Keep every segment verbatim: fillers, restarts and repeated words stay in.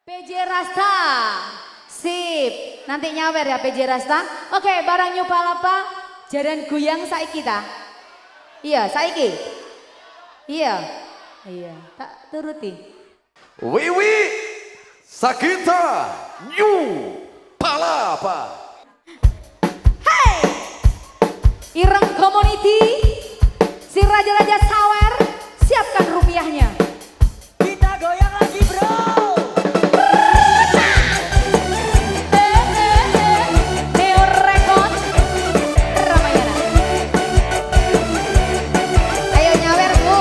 P J Rasta. Sip. Nanti nyawer ya P J Rasta. Oke, barang nyupalapa jaran goyang saiki ta. Iya, saiki. Iya. Iya, tak turuti. Wiwi Sagita New Palapa. Hey! Ireng Community, si raja-raja sawer, siapkan rupiahnya. Kita goyang lagi bro. Neo Record Ramayana. Ayo nyawer bu.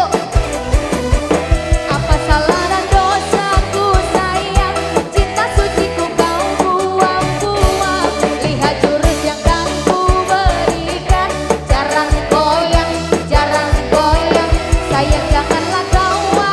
Apa salah dan dosaku sayang, cinta suciku kau buang-buang. Lihat jurus yang kan ku berikan, jarang goyang, jarang goyang. Sayang janganlah kau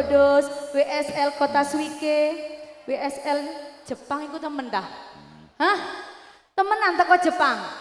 Kudus, W S L Kota Suike, W S L Jepang itu temen dah. Hah? Temenan teko Jepang.